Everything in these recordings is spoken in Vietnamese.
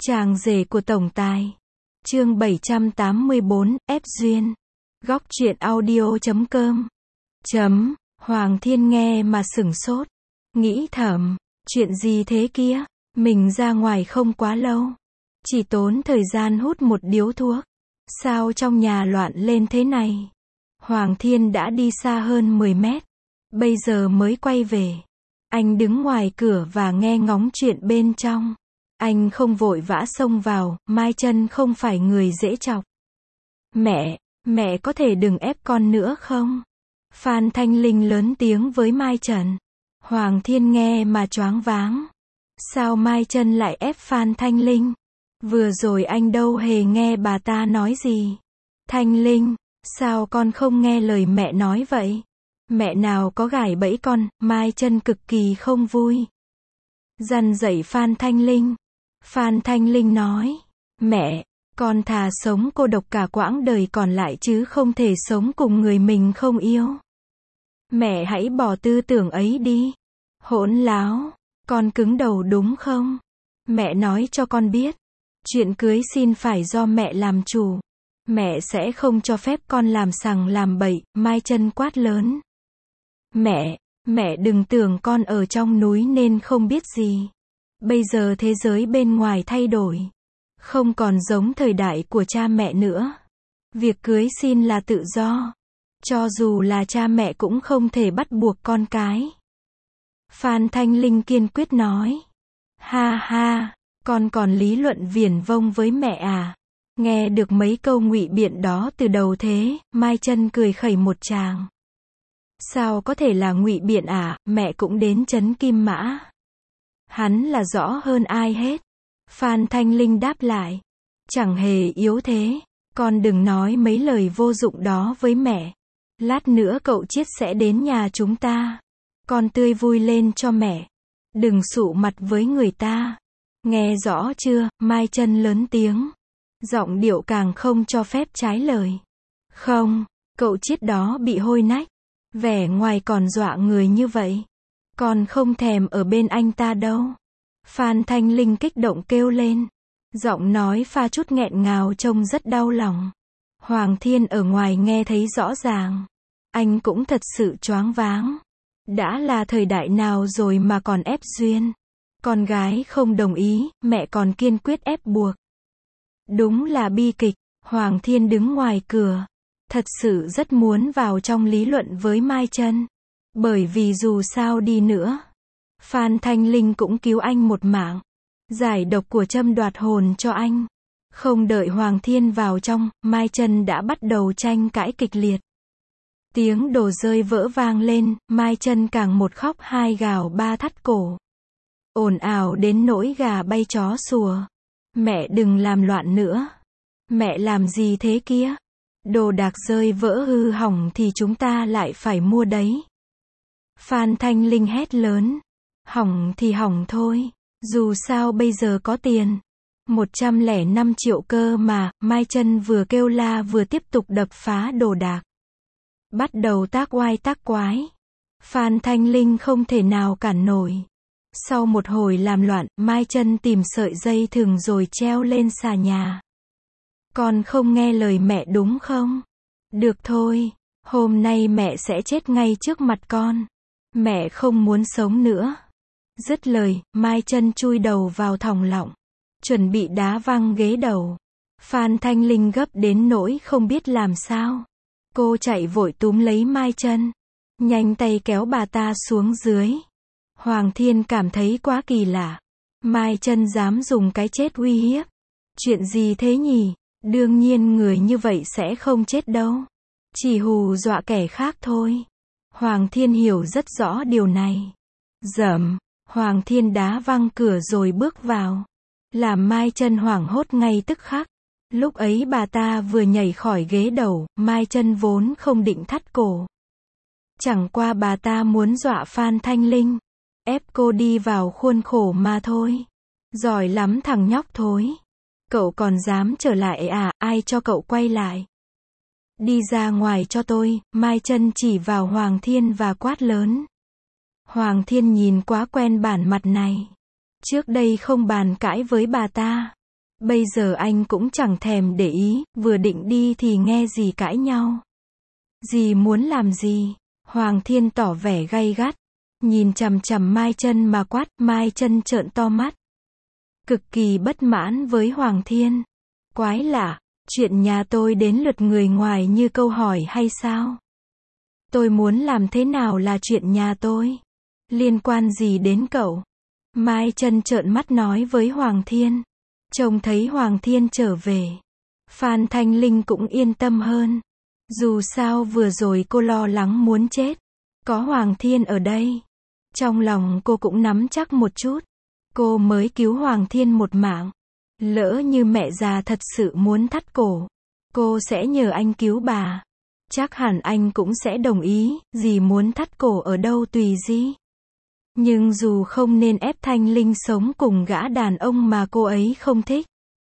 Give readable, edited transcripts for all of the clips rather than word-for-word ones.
Chàng rể của tổng tài. Chương 784, ép duyên. Góc truyện audio.com. Hoàng Thiên nghe mà sửng sốt. Nghĩ thầm, chuyện gì thế kia? Mình ra ngoài không quá lâu. Chỉ tốn thời gian hút một điếu thuốc. Sao trong nhà loạn lên thế này? Hoàng Thiên đã đi xa hơn 10 mét. Bây giờ mới quay về. Anh đứng ngoài cửa và nghe ngóng chuyện bên trong. Anh không vội vã xông vào, Mai Chân không phải người dễ chọc. Mẹ có thể đừng ép con nữa không? Phan Thanh Linh lớn tiếng với Mai Trần. Hoàng Thiên nghe mà choáng váng. Sao Mai Chân lại ép Phan Thanh Linh? Vừa rồi anh đâu hề nghe bà ta nói gì. Thanh Linh, sao con không nghe lời mẹ nói vậy? Mẹ nào có gài bẫy con? Mai Chân cực kỳ không vui. Dằn dạy Phan Thanh Linh. Phan Thanh Linh nói, mẹ, con thà sống cô độc cả quãng đời còn lại chứ không thể sống cùng người mình không yêu. Mẹ hãy bỏ tư tưởng ấy đi. Hỗn láo, con cứng đầu đúng không? Mẹ nói cho con biết, chuyện cưới xin phải do mẹ làm chủ. Mẹ sẽ không cho phép con làm sằng làm bậy, Mai Chân quát lớn. Mẹ đừng tưởng con ở trong núi nên không biết gì. Bây giờ thế giới bên ngoài thay đổi. Không còn giống thời đại của cha mẹ nữa. Việc cưới xin là tự do. Cho dù là cha mẹ cũng không thể bắt buộc con cái. Phan Thanh Linh kiên quyết nói. Ha ha, con còn lý luận viển vông với mẹ à? Nghe được mấy câu ngụy biện đó từ đầu thế, Mai Chân cười khẩy một tràng. Sao có thể là ngụy biện à, mẹ cũng đến trấn Kim Mã. Hắn là rõ hơn ai hết. Phan Thanh Linh đáp lại. Chẳng hề yếu thế. Con đừng nói mấy lời vô dụng đó với mẹ. Lát nữa cậu Chiết sẽ đến nhà chúng ta. Con tươi vui lên cho mẹ. Đừng sụ mặt với người ta. Nghe rõ chưa? Mai Chân lớn tiếng. Giọng điệu càng không cho phép trái lời. Không, cậu Chiết đó bị hôi nách. Vẻ ngoài còn dọa người như vậy. Con không thèm ở bên anh ta đâu. Phan Thanh Linh kích động kêu lên. Giọng nói pha chút nghẹn ngào trông rất đau lòng. Hoàng Thiên ở ngoài nghe thấy rõ ràng. Anh cũng thật sự choáng váng. Đã là thời đại nào rồi mà còn ép duyên. Con gái không đồng ý, mẹ còn kiên quyết ép buộc. Đúng là bi kịch. Hoàng Thiên đứng ngoài cửa. Thật sự rất muốn vào trong lý luận với Mai Chân. Bởi vì dù sao đi nữa, Phan Thanh Linh cũng cứu anh một mạng. Giải độc của châm đoạt hồn cho anh. Không đợi Hoàng Thiên vào trong, Mai Chân đã bắt đầu tranh cãi kịch liệt. Tiếng đồ rơi vỡ vang lên, Mai Chân càng một khóc hai gào ba thắt cổ. Ồn ào đến nỗi gà bay chó sủa. Mẹ đừng làm loạn nữa. Mẹ làm gì thế kia? Đồ đạc rơi vỡ hư hỏng thì chúng ta lại phải mua đấy. Phan Thanh Linh hét lớn. Hỏng thì hỏng thôi. Dù sao bây giờ có tiền. 105 triệu cơ mà. Mai Chân vừa kêu la vừa tiếp tục đập phá đồ đạc. Bắt đầu tác oai tác quái. Phan Thanh Linh không thể nào cản nổi. Sau một hồi làm loạn, Mai Chân tìm sợi dây thừng rồi treo lên xà nhà. Con không nghe lời mẹ đúng không? Được thôi. Hôm nay mẹ sẽ chết ngay trước mặt con. Mẹ không muốn sống nữa. Dứt lời, Mai Chân chui đầu vào thòng lọng. Chuẩn bị đá văng ghế đầu. Phan Thanh Linh gấp đến nỗi không biết làm sao. Cô chạy vội túm lấy Mai Chân. Nhanh tay kéo bà ta xuống dưới. Hoàng Thiên cảm thấy quá kỳ lạ. Mai Chân dám dùng cái chết uy hiếp. Chuyện gì thế nhỉ? Đương nhiên người như vậy sẽ không chết đâu. Chỉ hù dọa kẻ khác thôi. Hoàng Thiên hiểu rất rõ điều này. Dầm, Hoàng Thiên đá văng cửa rồi bước vào. Làm Mai Chân hoảng hốt ngay tức khắc. Lúc ấy bà ta vừa nhảy khỏi ghế đầu, Mai Chân vốn không định thắt cổ. Chẳng qua bà ta muốn dọa Phan Thanh Linh. Ép cô đi vào khuôn khổ mà thôi. Giỏi lắm thằng nhóc thối. Cậu còn dám trở lại à, ai cho cậu quay lại? Đi ra ngoài cho tôi, Mai Chân chỉ vào Hoàng Thiên và quát lớn. Hoàng Thiên nhìn quá quen bản mặt này. Trước đây không bàn cãi với bà ta. Bây giờ anh cũng chẳng thèm để ý, vừa định đi thì nghe dì cãi nhau. Dì muốn làm gì? Hoàng Thiên tỏ vẻ gay gắt, nhìn chằm chằm Mai Chân mà quát. Mai Chân trợn to mắt, cực kỳ bất mãn với Hoàng Thiên. Quái lạ, chuyện nhà tôi đến lượt người ngoài như câu hỏi hay sao? Tôi muốn làm thế nào là chuyện nhà tôi? Liên quan gì đến cậu? Mai Chân trợn mắt nói với Hoàng Thiên. Trông thấy Hoàng Thiên trở về, Phan Thanh Linh cũng yên tâm hơn. Dù sao vừa rồi cô lo lắng muốn chết. Có Hoàng Thiên ở đây, trong lòng cô cũng nắm chắc một chút. Cô mới cứu Hoàng Thiên một mạng. Lỡ như mẹ già thật sự muốn thắt cổ, cô sẽ nhờ anh cứu bà. Chắc hẳn anh cũng sẽ đồng ý, dì muốn thắt cổ ở đâu tùy dì. Nhưng dù không nên ép Thanh Linh sống cùng gã đàn ông mà cô ấy không thích.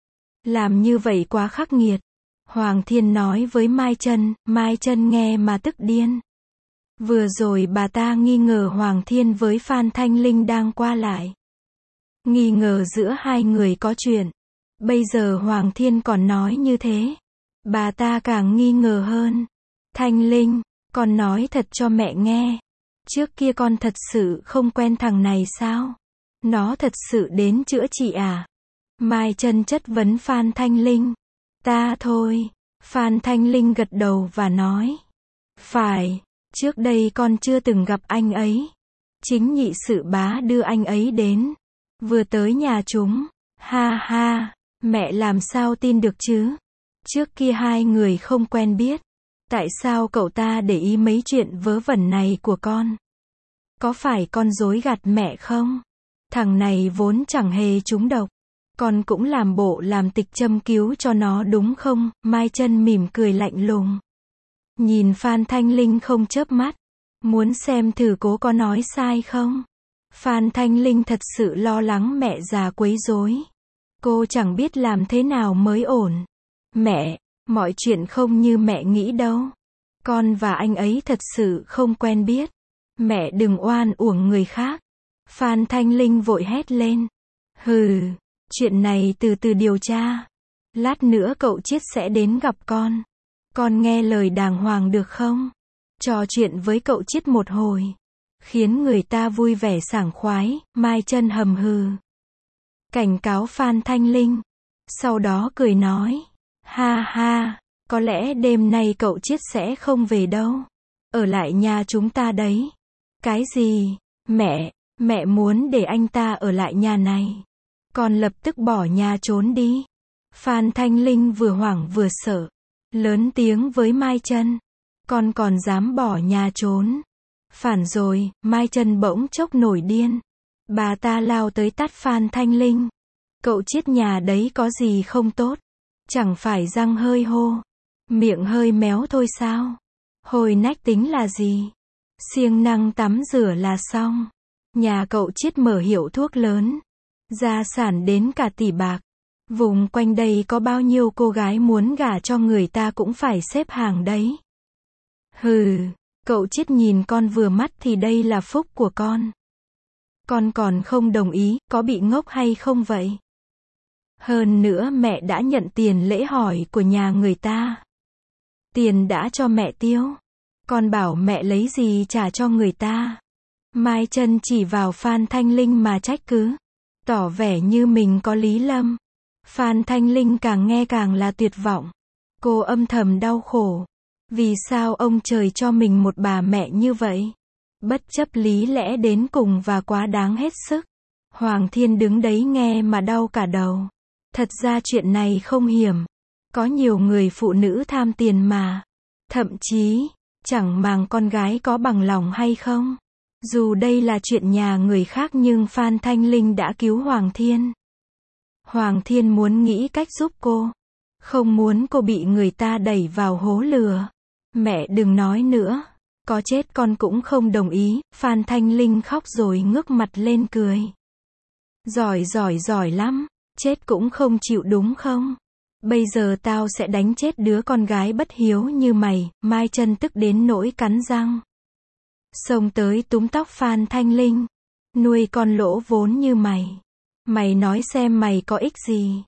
Làm như vậy quá khắc nghiệt. Hoàng Thiên nói với Mai Chân nghe mà tức điên. Vừa rồi bà ta nghi ngờ Hoàng Thiên với Phan Thanh Linh đang qua lại. Nghi ngờ giữa hai người có chuyện. Bây giờ Hoàng Thiên còn nói như thế. Bà ta càng nghi ngờ hơn. Thanh Linh, con nói thật cho mẹ nghe. Trước kia con thật sự không quen thằng này sao? Nó thật sự đến chữa trị à? Mai Chân chất vấn Phan Thanh Linh. Ta thôi. Phan Thanh Linh gật đầu và nói. Phải, trước đây con chưa từng gặp anh ấy. Chính nhị sự bá đưa anh ấy đến. Vừa tới nhà chúng. Ha ha, mẹ làm sao tin được chứ? Trước kia hai người không quen biết. Tại sao cậu ta để ý mấy chuyện vớ vẩn này của con? Có phải con dối gạt mẹ không? Thằng này vốn chẳng hề trúng độc. Con cũng làm bộ làm tịch châm cứu cho nó đúng không? Mai Chân mỉm cười lạnh lùng. Nhìn Phan Thanh Linh không chớp mắt. Muốn xem thử cố có nói sai không? Phan Thanh Linh thật sự lo lắng mẹ già quấy rối. Cô chẳng biết làm thế nào mới ổn. Mẹ, mọi chuyện không như mẹ nghĩ đâu. Con và anh ấy thật sự không quen biết. Mẹ đừng oan uổng người khác. Phan Thanh Linh vội hét lên. Hừ, chuyện này từ từ điều tra. Lát nữa cậu Chiết sẽ đến gặp con. Con nghe lời đàng hoàng được không? Trò chuyện với cậu Chiết một hồi, khiến người ta vui vẻ sảng khoái. Mai Chân hầm hừ cảnh cáo Phan Thanh Linh. Sau đó cười nói. Ha ha, có lẽ đêm nay cậu Chiết sẽ không về đâu. Ở lại nhà chúng ta đấy. Cái gì? Mẹ muốn để anh ta ở lại nhà này. Con lập tức bỏ nhà trốn đi. Phan Thanh Linh vừa hoảng vừa sợ. Lớn tiếng với Mai Chân. Con còn dám bỏ nhà trốn? Phản rồi. Mai Chân bỗng chốc nổi điên. Bà ta lao tới tát Phan Thanh Linh. Cậu Chiết nhà đấy có gì không tốt? Chẳng phải răng hơi hô, miệng hơi méo thôi sao? Hồi nách tính là gì? Siêng năng tắm rửa là xong. Nhà cậu Chiết mở hiệu thuốc lớn, gia sản đến cả tỷ bạc. Vùng quanh đây có bao nhiêu cô gái muốn gả cho người ta cũng phải xếp hàng đấy. Hừ, cậu Chiết nhìn con vừa mắt thì đây là phúc của con. Con còn không đồng ý, có bị ngốc hay không vậy? Hơn nữa mẹ đã nhận tiền lễ hỏi của nhà người ta. Tiền đã cho mẹ tiêu. Con bảo mẹ lấy gì trả cho người ta? Mai Chân chỉ vào Phan Thanh Linh mà trách cứ. Tỏ vẻ như mình có lý lầm. Phan Thanh Linh càng nghe càng là tuyệt vọng. Cô âm thầm đau khổ. Vì sao ông trời cho mình một bà mẹ như vậy? Bất chấp lý lẽ đến cùng và quá đáng hết sức. Hoàng Thiên đứng đấy nghe mà đau cả đầu. Thật ra chuyện này không hiểm. Có nhiều người phụ nữ tham tiền mà. Thậm chí, chẳng màng con gái có bằng lòng hay không. Dù đây là chuyện nhà người khác nhưng Phan Thanh Linh đã cứu Hoàng Thiên. Hoàng Thiên muốn nghĩ cách giúp cô. Không muốn cô bị người ta đẩy vào hố lừa. Mẹ đừng nói nữa. Có chết con cũng không đồng ý. Phan Thanh Linh khóc rồi ngước mặt lên cười. Giỏi lắm. Chết cũng không chịu đúng không? Bây giờ tao sẽ đánh chết đứa con gái bất hiếu như mày. Mai Chân tức đến nỗi cắn răng. Xông tới túm tóc Phan Thanh Linh. Nuôi con lỗ vốn như mày. Mày nói xem mày có ích gì?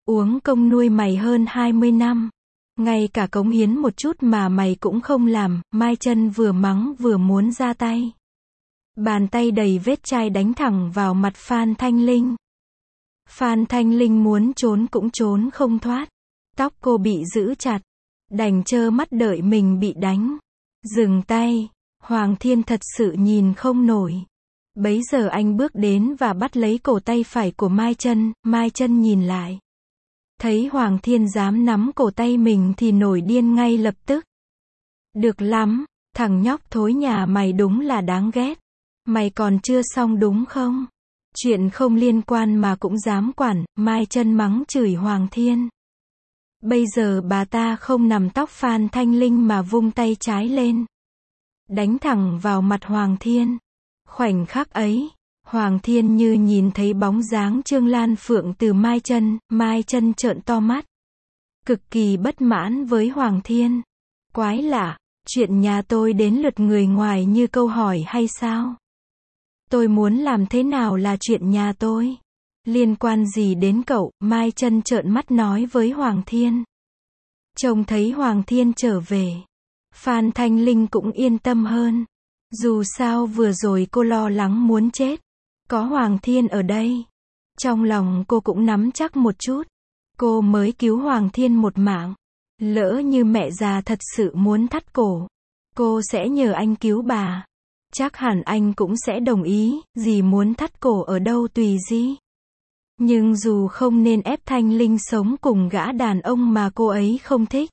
Uống công nuôi mày hơn 20 năm. Ngay cả cống hiến một chút mà mày cũng không làm, Mai Chân vừa mắng vừa muốn ra tay. Bàn tay đầy vết chai đánh thẳng vào mặt Phan Thanh Linh. Phan Thanh Linh muốn trốn cũng trốn không thoát. Tóc cô bị giữ chặt. Đành trơ mắt đợi mình bị đánh. Dừng tay. Hoàng Thiên thật sự nhìn không nổi. Bấy giờ anh bước đến và bắt lấy cổ tay phải của Mai Chân. Mai Chân nhìn lại. Thấy Hoàng Thiên dám nắm cổ tay mình thì nổi điên ngay lập tức. Được lắm, thằng nhóc thối nhà mày đúng là đáng ghét. Mày còn chưa xong đúng không? Chuyện không liên quan mà cũng dám quản, Mai Chân mắng chửi Hoàng Thiên. Bây giờ bà ta không nằm tóc Phan Thanh Linh mà vung tay trái lên. Đánh thẳng vào mặt Hoàng Thiên. Khoảnh khắc ấy, Hoàng Thiên như nhìn thấy bóng dáng Trương Lan Phượng từ Mai Chân trợn to mắt. Cực kỳ bất mãn với Hoàng Thiên. Quái lạ, chuyện nhà tôi đến lượt người ngoài như câu hỏi hay sao? Tôi muốn làm thế nào là chuyện nhà tôi? Liên quan gì đến cậu? Mai Chân trợn mắt nói với Hoàng Thiên. Trông thấy Hoàng Thiên trở về, Phan Thanh Linh cũng yên tâm hơn. Dù sao vừa rồi cô lo lắng muốn chết. Có Hoàng Thiên ở đây. Trong lòng cô cũng nắm chắc một chút. Cô mới cứu Hoàng Thiên một mạng. Lỡ như mẹ già thật sự muốn thắt cổ, cô sẽ nhờ anh cứu bà. Chắc hẳn anh cũng sẽ đồng ý, dì muốn thắt cổ ở đâu tùy dì. Nhưng dù không nên ép Thanh Linh sống cùng gã đàn ông mà cô ấy không thích.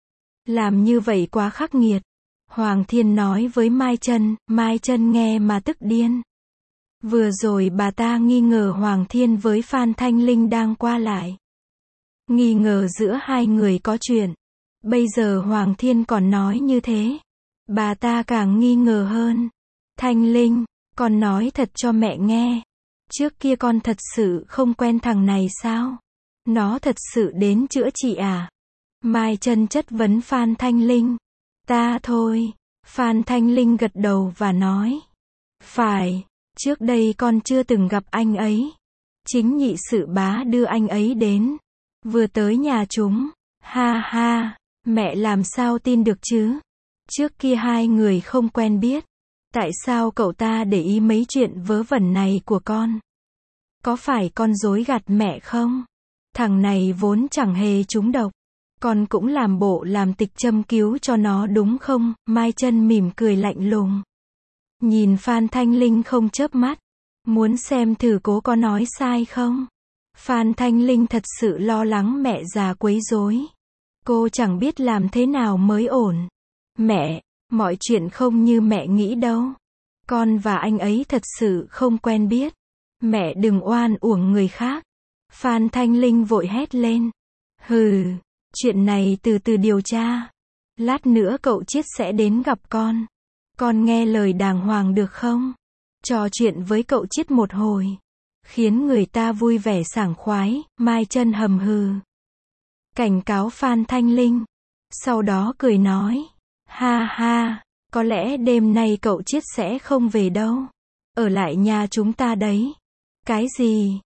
Làm như vậy quá khắc nghiệt. Hoàng Thiên nói với Mai Chân nghe mà tức điên. Vừa rồi bà ta nghi ngờ Hoàng Thiên với Phan Thanh Linh đang qua lại. Nghi ngờ giữa hai người có chuyện. Bây giờ Hoàng Thiên còn nói như thế. Bà ta càng nghi ngờ hơn. Thanh Linh, con nói thật cho mẹ nghe. Trước kia con thật sự không quen thằng này sao? Nó thật sự đến chữa trị à? Mai Chân chất vấn Phan Thanh Linh. Ta thôi. Phan Thanh Linh gật đầu và nói. Phải, trước đây con chưa từng gặp anh ấy. Chính nhị sự bá đưa anh ấy đến. Vừa tới nhà chúng. Ha ha, mẹ làm sao tin được chứ? Trước kia hai người không quen biết. Tại sao cậu ta để ý mấy chuyện vớ vẩn này của con? Có phải con dối gạt mẹ không? Thằng này vốn chẳng hề trúng độc. Con cũng làm bộ làm tịch châm cứu cho nó đúng không? Mai Chân mỉm cười lạnh lùng. Nhìn Phan Thanh Linh không chớp mắt. Muốn xem thử cố có nói sai không? Phan Thanh Linh thật sự lo lắng mẹ già quấy rối. Cô chẳng biết làm thế nào mới ổn. Mẹ, mọi chuyện không như mẹ nghĩ đâu. Con và anh ấy thật sự không quen biết. Mẹ đừng oan uổng người khác. Phan Thanh Linh vội hét lên. Hừ, chuyện này từ từ điều tra. Lát nữa cậu Chiết sẽ đến gặp con. Con nghe lời đàng hoàng được không? Trò chuyện với cậu Chiết một hồi. Khiến người ta vui vẻ sảng khoái, Mai Chân hầm hừ. Cảnh cáo Phan Thanh Linh. Sau đó cười nói. Ha ha, có lẽ đêm nay cậu Chiết sẽ không về đâu. Ở lại nhà chúng ta đấy. Cái gì?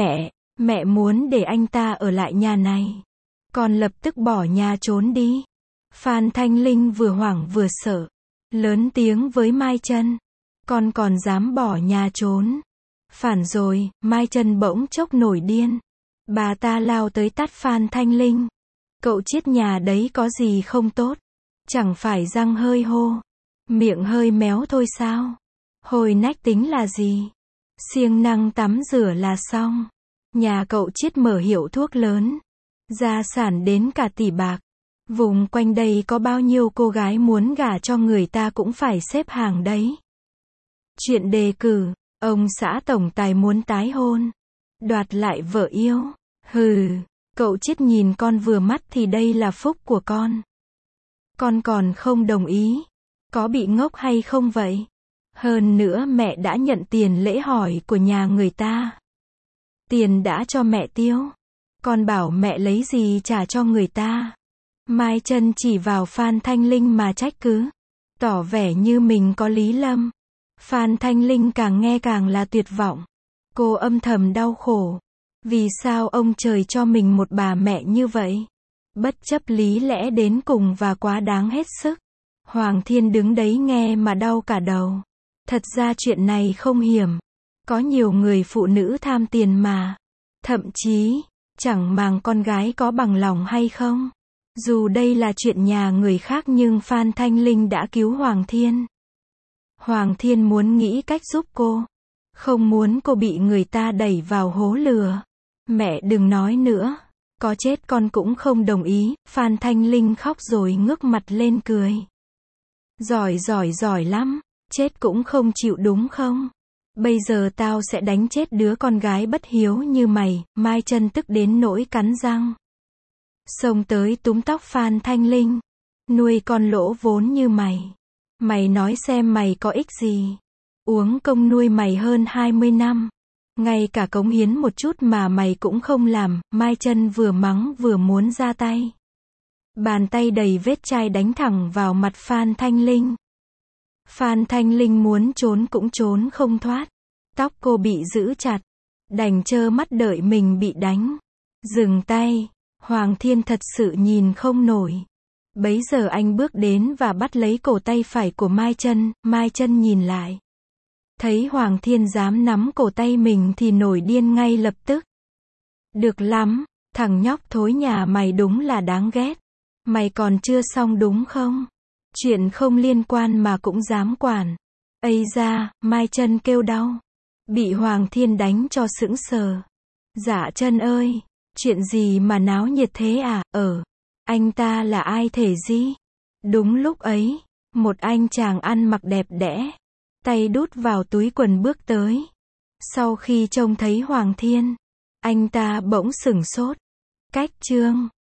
Mẹ muốn để anh ta ở lại nhà này. Con lập tức bỏ nhà trốn đi. Phan Thanh Linh vừa hoảng vừa sợ. Lớn tiếng với Mai Chân. Con còn dám bỏ nhà trốn. Phản rồi, Mai Chân bỗng chốc nổi điên. Bà ta lao tới tát Phan Thanh Linh. Cậu Chiết nhà đấy có gì không tốt? Chẳng phải răng hơi hô, miệng hơi méo thôi sao? Hồi nách tính là gì? Siêng năng tắm rửa là xong. Nhà cậu Chiết mở hiệu thuốc lớn. Gia sản đến cả tỷ bạc. Vùng quanh đây có bao nhiêu cô gái muốn gả cho người ta cũng phải xếp hàng đấy. Chuyện đề cử, ông xã tổng tài muốn tái hôn. Đoạt lại vợ yêu. Hừ, cậu Chiết nhìn con vừa mắt thì đây là phúc của con. Con còn không đồng ý. Có bị ngốc hay không vậy? Hơn nữa mẹ đã nhận tiền lễ hỏi của nhà người ta. Tiền đã cho mẹ tiêu. Con bảo mẹ lấy gì trả cho người ta. Mai Chân chỉ vào Phan Thanh Linh mà trách cứ. Tỏ vẻ như mình có lý lầm. Phan Thanh Linh càng nghe càng là tuyệt vọng. Cô âm thầm đau khổ. Vì sao ông trời cho mình một bà mẹ như vậy? Bất chấp lý lẽ đến cùng và quá đáng hết sức. Hoàng Thiên đứng đấy nghe mà đau cả đầu. Thật ra chuyện này không hiểm. Có nhiều người phụ nữ tham tiền mà. Thậm chí, chẳng màng con gái có bằng lòng hay không. Dù đây là chuyện nhà người khác nhưng Phan Thanh Linh đã cứu Hoàng Thiên. Hoàng Thiên muốn nghĩ cách giúp cô. Không muốn cô bị người ta đẩy vào hố lừa. Mẹ đừng nói nữa. Có chết con cũng không đồng ý. Phan Thanh Linh khóc rồi ngước mặt lên cười. Giỏi lắm. Chết cũng không chịu đúng không? Bây giờ tao sẽ đánh chết đứa con gái bất hiếu như mày. Mai Chân tức đến nỗi cắn răng. Xông tới túm tóc Phan Thanh Linh. Nuôi con lỗ vốn như mày. Mày nói xem mày có ích gì? Uống công nuôi mày hơn 20 năm. Ngay cả cống hiến một chút mà mày cũng không làm. Mai Chân vừa mắng vừa muốn ra tay. Bàn tay đầy vết chai đánh thẳng vào mặt Phan Thanh Linh. Phan Thanh Linh muốn trốn cũng trốn không thoát. Tóc cô bị giữ chặt. Đành trơ mắt đợi mình bị đánh. Dừng tay. Hoàng Thiên thật sự nhìn không nổi. Bấy giờ anh bước đến và bắt lấy cổ tay phải của Mai Chân. Mai Chân nhìn lại. Thấy Hoàng Thiên dám nắm cổ tay mình thì nổi điên ngay lập tức. Được lắm, thằng nhóc thối nhà mày đúng là đáng ghét. Mày còn chưa xong đúng không? Chuyện không liên quan mà cũng dám quản. Ây da, Mai Chân kêu đau. Bị Hoàng Thiên đánh cho sững sờ. Dạ Chân ơi, chuyện gì mà náo nhiệt thế à? Anh ta là ai thể gì? Đúng lúc ấy, một anh chàng ăn mặc đẹp đẽ, tay đút vào túi quần bước tới. Sau khi trông thấy Hoàng Thiên, anh ta bỗng sửng sốt. Cách chương